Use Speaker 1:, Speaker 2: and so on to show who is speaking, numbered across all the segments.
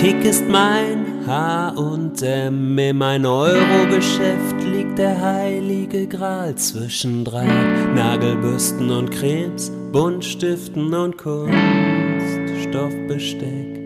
Speaker 1: Kick ist mein H&M, in mein Euro-Geschäft liegt der heilige Gral zwischen Draht, Nagelbürsten und Cremes, Buntstiften und Kunststoffbesteck.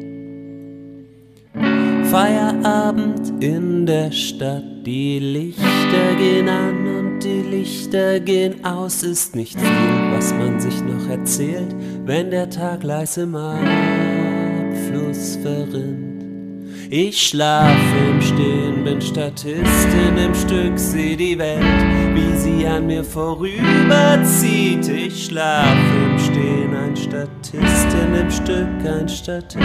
Speaker 1: Feierabend in der Stadt, die Lichter gehen an und die Lichter gehen aus, ist nicht viel, was man sich noch erzählt, wenn der Tag leise im Abfluss verrinnt. Ich schlafe im Stehen, bin Statistin im Stück, seh die Welt, wie sie an mir vorüberzieht. Ich schlafe im Stehen, ein Statistin im Stück, ein Statist.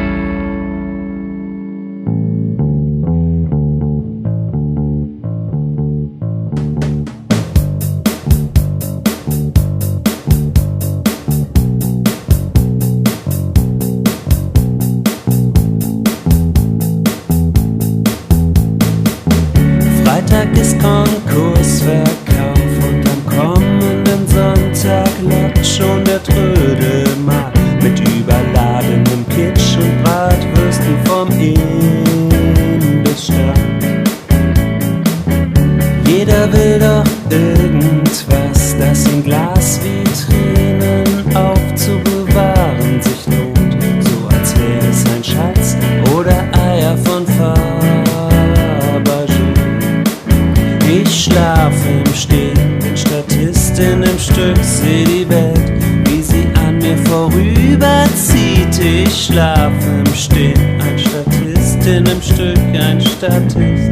Speaker 1: Freitag ist Konkursverkauf und am kommenden Sonntag lockt schon der Trödelmarkt mit überladenem Kitsch und Bratwürsten vom Imbissstand. Jeder will doch irgendwas, das in Glasvitrinen aufzubewahren sich lohnt, so als wäre es ein Schatz oder Eier von Fabergé. Ich schlafe im Stehen, bin Statistin im Stück, seh die Welt, wie sie an mir vorüberzieht. Ich schlafe im Stehen, ein Statistin im Stück, ein Statist.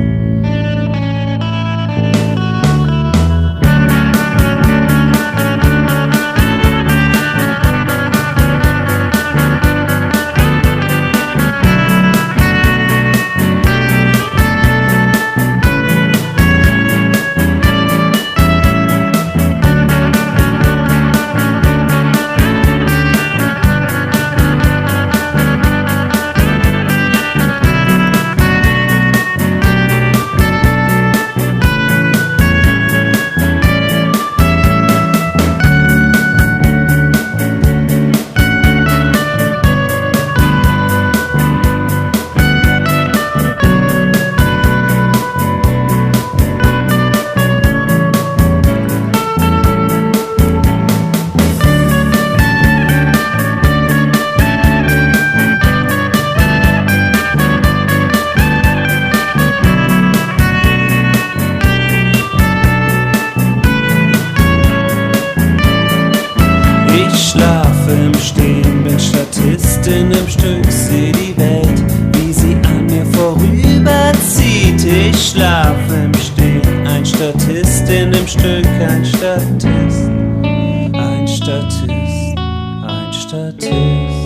Speaker 1: Ich schlafe im Stehen, bin Statistin im Stück, seh die Welt, wie sie an mir vorüberzieht. Ich schlafe im Stehen, ein Statistin im Stück, ein Statist, ein Statist, ein Statist.